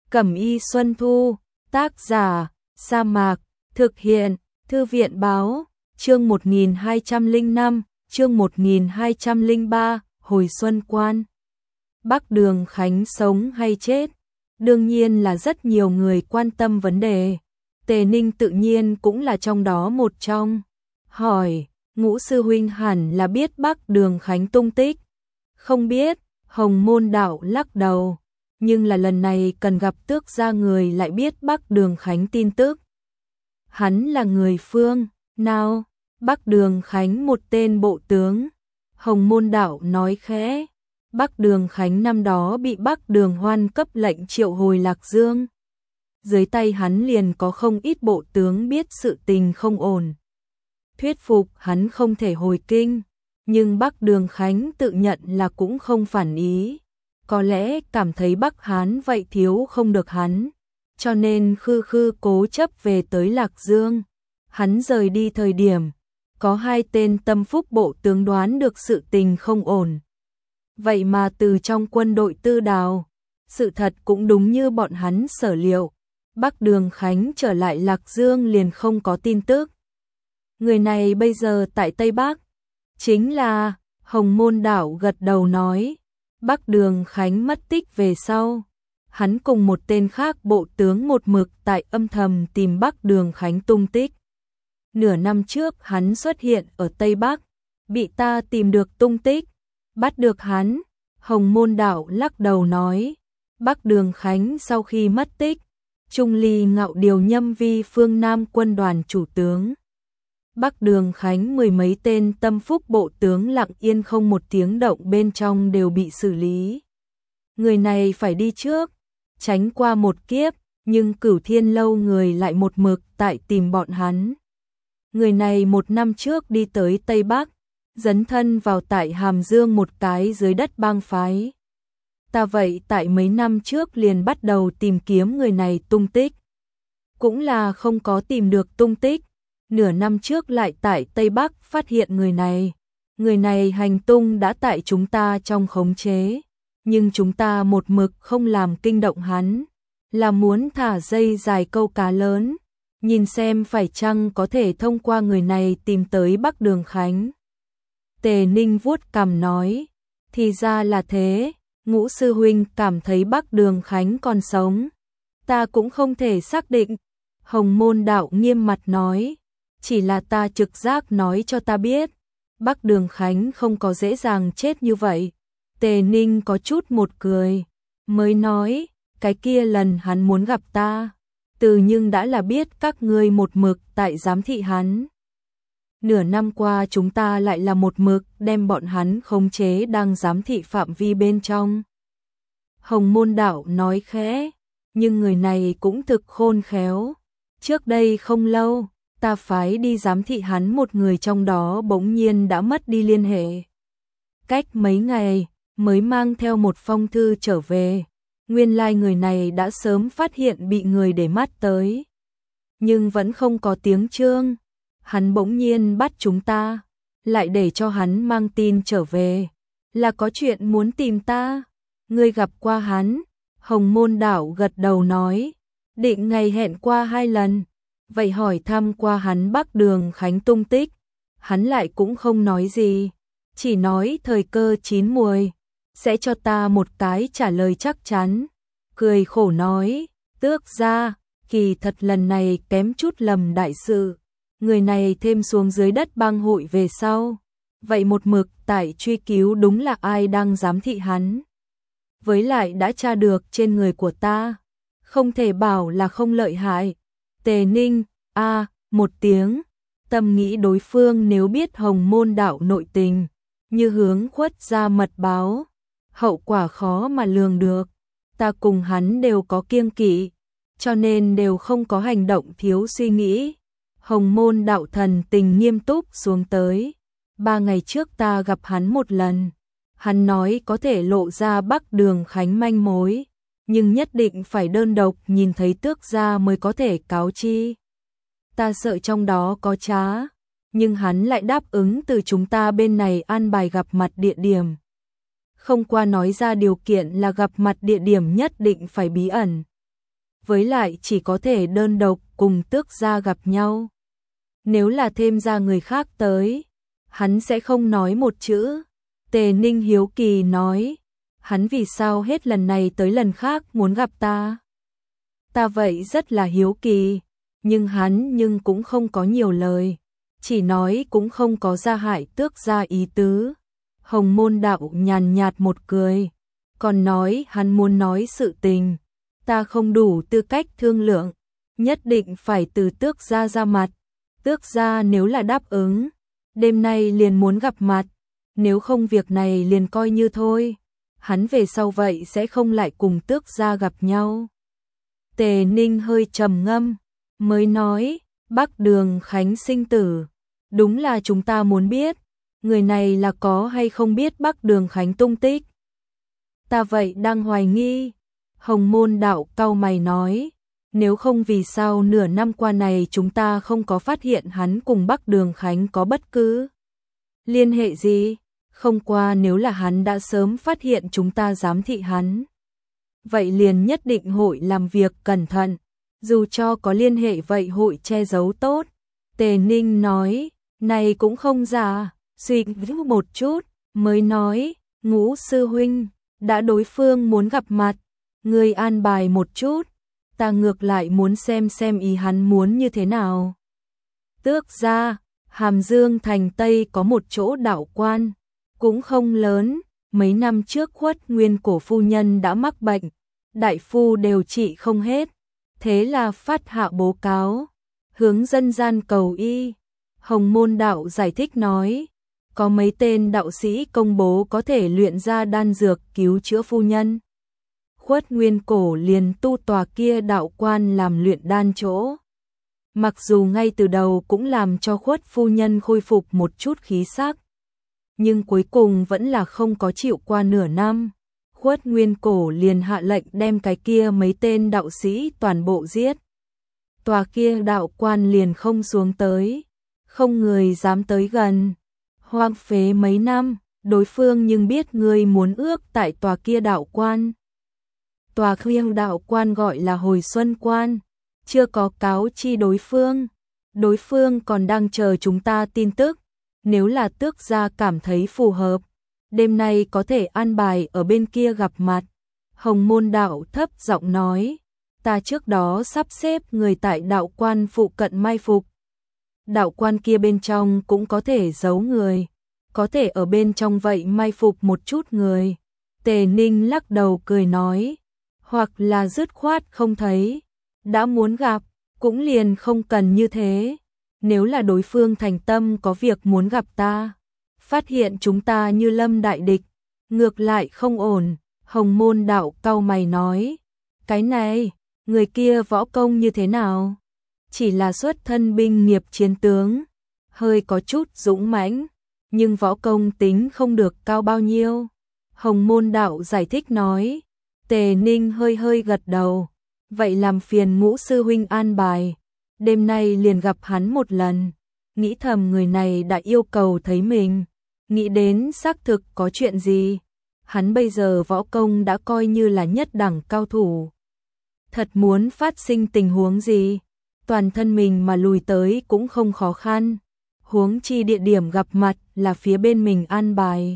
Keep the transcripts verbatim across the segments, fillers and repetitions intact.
Cẩm y Xuân Thu, tác giả, Sa Mạc, thực hiện, Thư viện báo, chương một nghìn hai trăm lẻ năm, chương một nghìn hai trăm lẻ ba, hồi xuân quan. Bắc Đường Khánh sống hay chết? Đương nhiên là rất nhiều người quan tâm vấn đề. Tề Ninh tự nhiên cũng là trong đó một trong. Hỏi, Ngũ sư huynh hẳn là biết Bắc Đường Khánh tung tích. Không biết, Hồng Môn Đạo lắc đầu. Nhưng là lần này cần gặp Tước gia người lại biết Bắc Đường Khánh tin tức. Hắn là người phương nào? Bắc Đường Khánh một tên bộ tướng. Hồng Môn Đạo nói khẽ. Bắc Đường Khánh năm đó bị Bắc Đường Hoan cấp lệnh triệu hồi Lạc Dương. Dưới tay hắn liền có không ít bộ tướng biết sự tình không ổn. Thuyết phục hắn không thể hồi kinh. Nhưng Bắc Đường Khánh tự nhận là cũng không phản ý. Có lẽ cảm thấy Bắc Hán vậy thiếu không được hắn. Cho nên khư khư cố chấp về tới Lạc Dương. Hắn rời đi thời điểm. Có hai tên tâm phúc bộ tướng đoán được sự tình không ổn. Vậy mà từ trong quân đội Tư Đào. Sự thật cũng đúng như bọn hắn sở liệu. Bắc Đường Khánh trở lại Lạc Dương liền không có tin tức. Người này bây giờ tại Tây Bắc. Chính là, Hồng Môn Đạo gật đầu nói. Bắc Đường Khánh mất tích về sau. Hắn cùng một tên khác bộ tướng một mực tại âm thầm tìm Bắc Đường Khánh tung tích. Nửa năm trước hắn xuất hiện ở Tây Bắc. Bị ta tìm được tung tích. Bắt được hắn. Hồng Môn Đạo lắc đầu nói. Bắc Đường Khánh sau khi mất tích. Trung Ly Ngạo điều nhâm vi phương Nam quân đoàn chủ tướng. Bắc Đường Khánh mười mấy tên tâm phúc bộ tướng lặng yên không một tiếng động bên trong đều bị xử lý. Người này phải đi trước, tránh qua một kiếp, nhưng Cửu Thiên Lâu người lại một mực tại tìm bọn hắn. Người này một năm trước đi tới Tây Bắc, dấn thân vào tại Hàm Dương một cái dưới đất bang phái. Ta vậy tại mấy năm trước liền bắt đầu tìm kiếm người này tung tích. Cũng là không có tìm được tung tích. Nửa năm trước lại tại Tây Bắc phát hiện người này. Người này hành tung đã tại chúng ta trong khống chế. Nhưng chúng ta một mực không làm kinh động hắn. Là muốn thả dây dài câu cá lớn. Nhìn xem phải chăng có thể thông qua người này tìm tới Bắc Đường Khánh. Tề Ninh vuốt cằm nói. Thì ra là thế. Ngũ sư huynh cảm thấy Bắc Đường Khánh còn sống. Ta cũng không thể xác định. Hồng Môn Đạo nghiêm mặt nói. Chỉ là ta trực giác nói cho ta biết. Bắc Đường Khánh không có dễ dàng chết như vậy. Tề Ninh có chút một cười. Mới nói, cái kia lần hắn muốn gặp ta. Từ nhưng đã là biết các ngươi một mực tại giám thị hắn. Nửa năm qua chúng ta lại là một mực đem bọn hắn khống chế đang giám thị phạm vi bên trong. Hồng Môn Đạo nói khẽ. Nhưng người này cũng thực khôn khéo. Trước đây không lâu. Ta phái đi giám thị hắn một người trong đó bỗng nhiên đã mất đi liên hệ. Cách mấy ngày mới mang theo một phong thư trở về. Nguyên lai người này đã sớm phát hiện bị người để mắt tới. Nhưng vẫn không có tiếng chương. Hắn bỗng nhiên bắt chúng ta. Lại để cho hắn mang tin trở về. Là có chuyện muốn tìm ta. Ngươi gặp qua hắn. Hồng Môn Đạo gật đầu nói. Định ngày hẹn qua hai lần. Vậy hỏi thăm qua hắn Bắc Đường Khánh tung tích, hắn lại cũng không nói gì, chỉ nói thời cơ chín muồi, sẽ cho ta một cái trả lời chắc chắn. Cười khổ nói, Tước gia, kỳ thật lần này kém chút lầm đại sự, người này thêm xuống dưới đất bang hội về sau, vậy một mực tại truy cứu đúng là ai đang giám thị hắn. Với lại đã tra được trên người của ta, không thể bảo là không lợi hại. Tề Ninh, a à, một tiếng, tâm nghĩ đối phương nếu biết Hồng Môn Đạo nội tình, như hướng khuất ra mật báo, hậu quả khó mà lường được. Ta cùng hắn đều có kiêng kỵ, cho nên đều không có hành động thiếu suy nghĩ. Hồng Môn Đạo thần tình nghiêm túc xuống tới. Ba ngày trước ta gặp hắn một lần, hắn nói có thể lộ ra Bắc Đường Khánh manh mối. Nhưng nhất định phải đơn độc nhìn thấy Tước gia mới có thể cáo chi. Ta sợ trong đó có trá, nhưng hắn lại đáp ứng từ chúng ta bên này an bài gặp mặt địa điểm. Không qua nói ra điều kiện là gặp mặt địa điểm nhất định phải bí ẩn. với lại chỉ có thể đơn độc cùng Tước gia gặp nhau. Nếu là thêm ra người khác tới, hắn sẽ không nói một chữ. Tề Ninh hiếu kỳ nói, hắn vì sao hết lần này tới lần khác muốn gặp ta? Ta vậy rất là hiếu kỳ, nhưng hắn nhưng cũng không có nhiều lời, chỉ nói cũng không có ra hại Tước gia ý tứ. Hồng Môn Đạo nhàn nhạt một cười, còn nói hắn muốn nói sự tình, ta không đủ tư cách thương lượng, nhất định phải từ Tước gia ra mặt. Tước gia nếu là đáp ứng, đêm nay liền muốn gặp mặt, nếu không việc này liền coi như thôi, hắn về sau vậy sẽ không lại cùng Tước gia gặp nhau. Tề Ninh hơi trầm ngâm, mới nói, Bắc Đường Khánh sinh tử, đúng là chúng ta muốn biết, người này là có hay không biết Bắc Đường Khánh tung tích. Ta vậy đang hoài nghi. Hồng Môn Đạo cau mày nói, nếu không vì sao nửa năm qua này chúng ta không có phát hiện hắn cùng Bắc Đường Khánh có bất cứ liên hệ gì, không qua nếu là hắn đã sớm phát hiện chúng ta giám thị hắn, vậy liền nhất định hội làm việc cẩn thận, dù cho có liên hệ vậy hội che giấu tốt. Tề Ninh nói, này cũng không giả, suy nghĩ một chút, mới nói, Ngũ sư huynh, đã đối phương muốn gặp mặt, ngươi an bài một chút, ta ngược lại muốn xem xem ý hắn muốn như thế nào. Tước gia, Hàm Dương thành Tây có một chỗ đạo quan, cũng không lớn, mấy năm trước Khuất Nguyên cổ phu nhân đã mắc bệnh, đại phu đều trị không hết, thế là phát hạ bố cáo, hướng dân gian cầu y. Hồng Môn Đạo giải thích nói, có mấy tên đạo sĩ công bố có thể luyện ra đan dược cứu chữa phu nhân. Khuất Nguyên cổ liền tu tòa kia đạo quan làm luyện đan chỗ. Mặc dù ngay từ đầu cũng làm cho Khuất phu nhân khôi phục một chút khí sắc, nhưng cuối cùng vẫn là không có chịu qua nửa năm. Khuất Nguyên cổ liền hạ lệnh đem cái kia mấy tên đạo sĩ toàn bộ giết. Tòa kia đạo quan liền không xuống tới, không người dám tới gần. Hoang phế mấy năm, đối phương nhưng biết người muốn ước tại tòa kia đạo quan. Tòa kia đạo quan gọi là Hồi Xuân Quan, chưa có cáo chi đối phương. Đối phương còn đang chờ chúng ta tin tức, nếu là Tước gia cảm thấy phù hợp, đêm nay có thể an bài ở bên kia gặp mặt. Hồng Môn Đạo thấp giọng nói, ta trước đó sắp xếp người tại đạo quan phụ cận mai phục. Đạo quan kia bên trong cũng có thể giấu người, có thể ở bên trong vậy mai phục một chút người. Tề Ninh lắc đầu cười nói, hoặc là dứt khoát không thấy, đã muốn gặp, cũng liền không cần như thế. Nếu là đối phương thành tâm có việc muốn gặp ta, phát hiện chúng ta như lâm đại địch, ngược lại không ổn. Hồng Môn Đạo cau mày nói, cái này, người kia võ công như thế nào? Chỉ là xuất thân binh nghiệp chiến tướng, hơi có chút dũng mãnh, nhưng võ công tính không được cao bao nhiêu. Hồng Môn Đạo giải thích nói. Tề Ninh hơi hơi gật đầu, vậy làm phiền Ngũ sư huynh an bài, đêm nay liền gặp hắn một lần. Nghĩ thầm người này đã yêu cầu thấy mình, nghĩ đến xác thực có chuyện gì. Hắn bây giờ võ công đã coi như là nhất đẳng cao thủ, thật muốn phát sinh tình huống gì, toàn thân mình mà lùi tới cũng không khó khăn, huống chi địa điểm gặp mặt là phía bên mình an bài.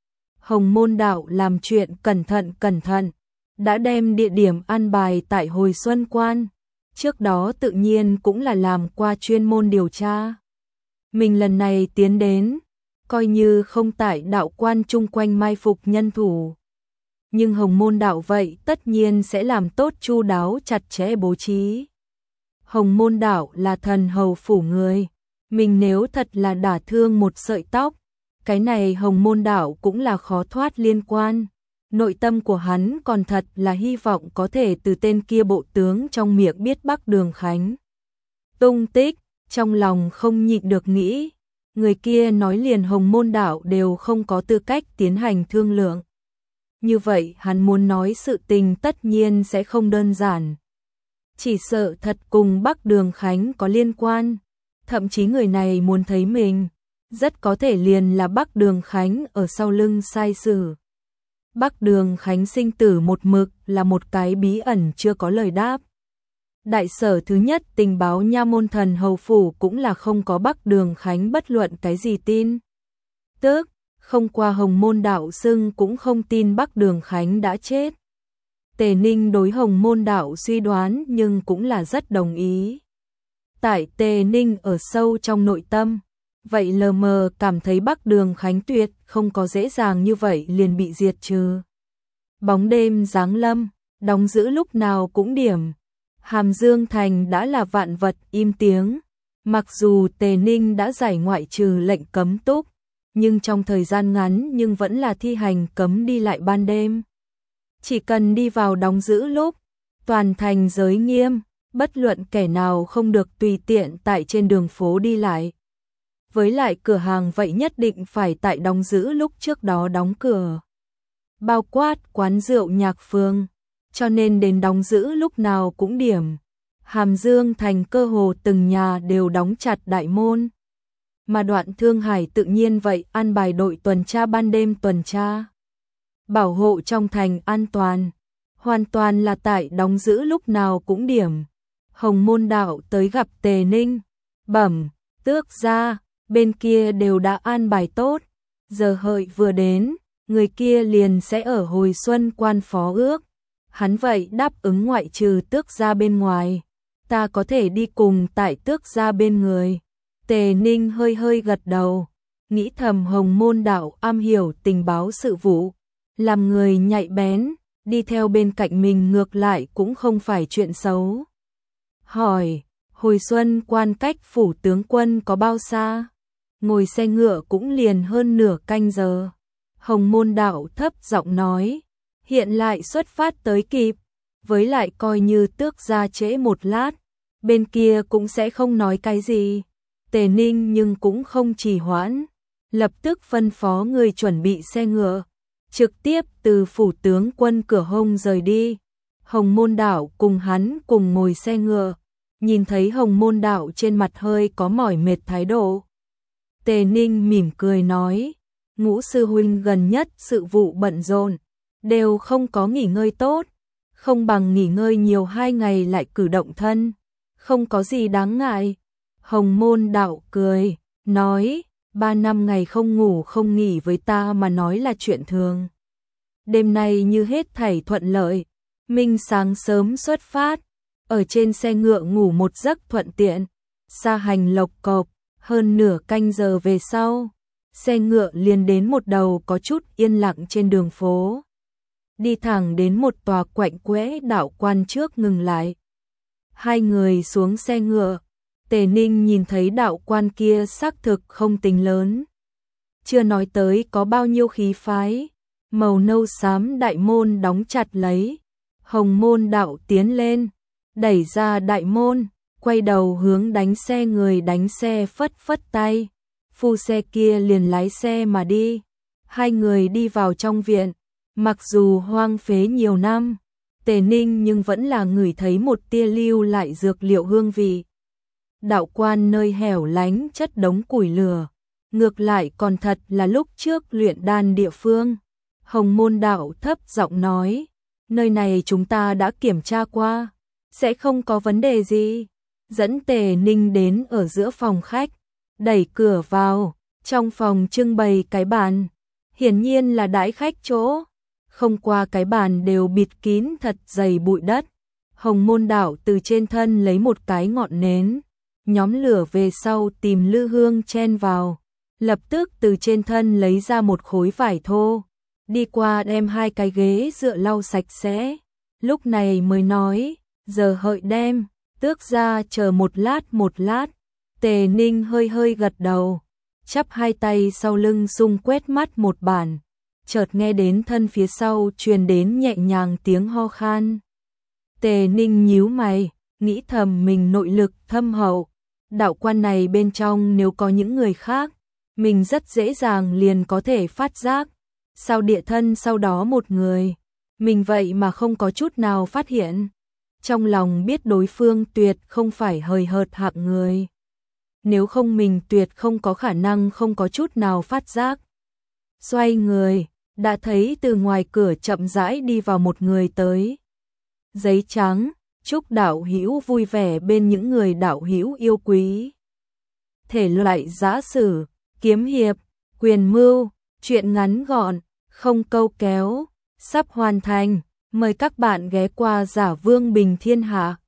Hồng Môn Đạo làm chuyện cẩn thận cẩn thận, đã đem địa điểm an bài tại Hồi Xuân Quan, trước đó tự nhiên cũng là làm qua chuyên môn điều tra. Mình lần này tiến đến, coi như không tại đạo quan chung quanh mai phục nhân thủ, nhưng Hồng Môn Đạo vậy tất nhiên sẽ làm tốt chu đáo chặt chẽ bố trí. Hồng Môn Đạo là thần hầu phủ người, mình nếu thật là đả thương một sợi tóc, cái này Hồng Môn Đạo cũng là khó thoát liên quan. Nội tâm của hắn còn thật là hy vọng có thể từ tên kia bộ tướng trong miệng biết Bắc Đường Khánh tung tích, trong lòng không nhịn được nghĩ, người kia nói liền Hồng Môn Đạo đều không có tư cách tiến hành thương lượng. Như vậy hắn muốn nói sự tình tất nhiên sẽ không đơn giản. Chỉ sợ thật cùng Bắc Đường Khánh có liên quan, thậm chí người này muốn thấy mình, rất có thể liền là Bắc Đường Khánh ở sau lưng sai sử. Bắc Đường Khánh sinh tử một mực là một cái bí ẩn chưa có lời đáp. Đại sở thứ nhất tình báo Nha Môn Thần Hầu Phủ cũng là không có Bắc Đường Khánh bất luận cái gì tin. Tức, không qua Hồng Môn Đạo xưng cũng không tin Bắc Đường Khánh đã chết. Tề Ninh đối Hồng Môn Đạo suy đoán nhưng cũng là rất đồng ý. Tại Tề Ninh ở sâu trong nội tâm, vậy lờ mờ cảm thấy Bắc Đường Khánh tuyệt không có dễ dàng như vậy liền bị diệt trừ. Bóng đêm giáng lâm, đóng giữ lúc nào cũng điểm. Hàm Dương Thành đã là vạn vật im tiếng. Mặc dù Tề Ninh đã giải ngoại trừ lệnh cấm túc, nhưng trong thời gian ngắn nhưng vẫn là thi hành cấm đi lại ban đêm. Chỉ cần đi vào đóng giữ lúc, toàn thành giới nghiêm, bất luận kẻ nào không được tùy tiện tại trên đường phố đi lại. Với lại cửa hàng vậy nhất định phải tại đóng giữ lúc trước đó đóng cửa. Bao quát quán rượu nhạc phương, cho nên đến đóng giữ lúc nào cũng điểm. Hàm Dương Thành cơ hồ từng nhà đều đóng chặt đại môn. Mà Đoạn Thương Hải tự nhiên vậy an bài đội tuần tra ban đêm tuần tra. Bảo hộ trong thành an toàn, hoàn toàn là tại đóng giữ lúc nào cũng điểm. Hồng Môn Đạo tới gặp Tề Ninh, bẩm, tước gia, bên kia đều đã an bài tốt, giờ hợi vừa đến, người kia liền sẽ ở hồi xuân quan phó ước. Hắn vậy đáp ứng ngoại trừ tước gia bên ngoài, ta có thể đi cùng tại tước gia bên người. Tề Ninh hơi hơi gật đầu, nghĩ thầm Hồng Môn Đạo am hiểu tình báo sự vụ, làm người nhạy bén, đi theo bên cạnh mình ngược lại cũng không phải chuyện xấu. Hỏi, hồi xuân quan cách phủ tướng quân có bao xa? Ngồi xe ngựa cũng liền hơn nửa canh giờ. Hồng Môn Đạo thấp giọng nói, hiện lại xuất phát tới kịp, với lại coi như tước gia trễ một lát, bên kia cũng sẽ không nói cái gì. Tề Ninh nhưng cũng không trì hoãn, lập tức phân phó người chuẩn bị xe ngựa, trực tiếp từ phủ tướng quân cửa hông rời đi. Hồng Môn Đạo cùng hắn cùng ngồi xe ngựa, nhìn thấy Hồng Môn Đạo trên mặt hơi có mỏi mệt thái độ. Tề Ninh mỉm cười nói, Ngũ sư huynh gần nhất sự vụ bận rộn, đều không có nghỉ ngơi tốt, không bằng nghỉ ngơi nhiều hai ngày lại cử động thân, không có gì đáng ngại. Hồng Môn Đạo cười, nói, ba năm ngày không ngủ không nghỉ với ta mà nói là chuyện thường. Đêm nay như hết thảy thuận lợi, minh sáng sớm xuất phát, ở trên xe ngựa ngủ một giấc thuận tiện, xa hành lộc cộc, hơn nửa canh giờ về sau, xe ngựa liền đến một đầu có chút yên lặng trên đường phố. Đi thẳng đến một tòa quạnh quẽ đạo quan trước ngừng lại. Hai người xuống xe ngựa, Tề Ninh nhìn thấy đạo quan kia xác thực không tính lớn. Chưa nói tới có bao nhiêu khí phái, màu nâu xám đại môn đóng chặt lấy. Hồng Môn Đạo tiến lên, đẩy ra đại môn, quay đầu hướng đánh xe người đánh xe phất phất tay. Phu xe kia liền lái xe mà đi. Hai người đi vào trong viện, mặc dù hoang phế nhiều năm, Tề Ninh nhưng vẫn là ngửi thấy một tia lưu lại dược liệu hương vị. Đạo quan nơi hẻo lánh chất đống củi lửa, ngược lại còn thật là lúc trước luyện đan địa phương. Hồng Môn Đạo thấp giọng nói, nơi này chúng ta đã kiểm tra qua, sẽ không có vấn đề gì. Dẫn Tề Ninh đến ở giữa phòng khách, đẩy cửa vào, trong phòng trưng bày cái bàn, hiển nhiên là đãi khách chỗ. Không qua cái bàn đều bịt kín thật dày bụi đất. Hồng Môn Đạo từ trên thân lấy một cái ngọn nến, nhóm lửa về sau tìm lư hương chen vào, lập tức từ trên thân lấy ra một khối vải thô, đi qua đem hai cái ghế dựa lau sạch sẽ, lúc này mới nói, giờ hợi đem, tước ra chờ một lát một lát. Tề Ninh hơi hơi gật đầu, chắp hai tay sau lưng xung quét mắt một bản, chợt nghe đến thân phía sau truyền đến nhẹ nhàng tiếng ho khan. Tề Ninh nhíu mày, nghĩ thầm mình nội lực thâm hậu, đạo quan này bên trong nếu có những người khác, mình rất dễ dàng liền có thể phát giác. Sao địa thân sau đó một người, mình vậy mà không có chút nào phát hiện. Trong lòng biết đối phương tuyệt không phải hời hợt hạng người. Nếu không mình tuyệt không có khả năng không có chút nào phát giác. Xoay người, đã thấy từ ngoài cửa chậm rãi đi vào một người tới. Giấy trắng, chúc đạo hữu vui vẻ bên những người đạo hữu yêu quý. Thể loại giã sử, kiếm hiệp, quyền mưu, truyện ngắn gọn, không câu kéo, sắp hoàn thành. Mời các bạn ghé qua Giả Vương Bình Thiên Hạ.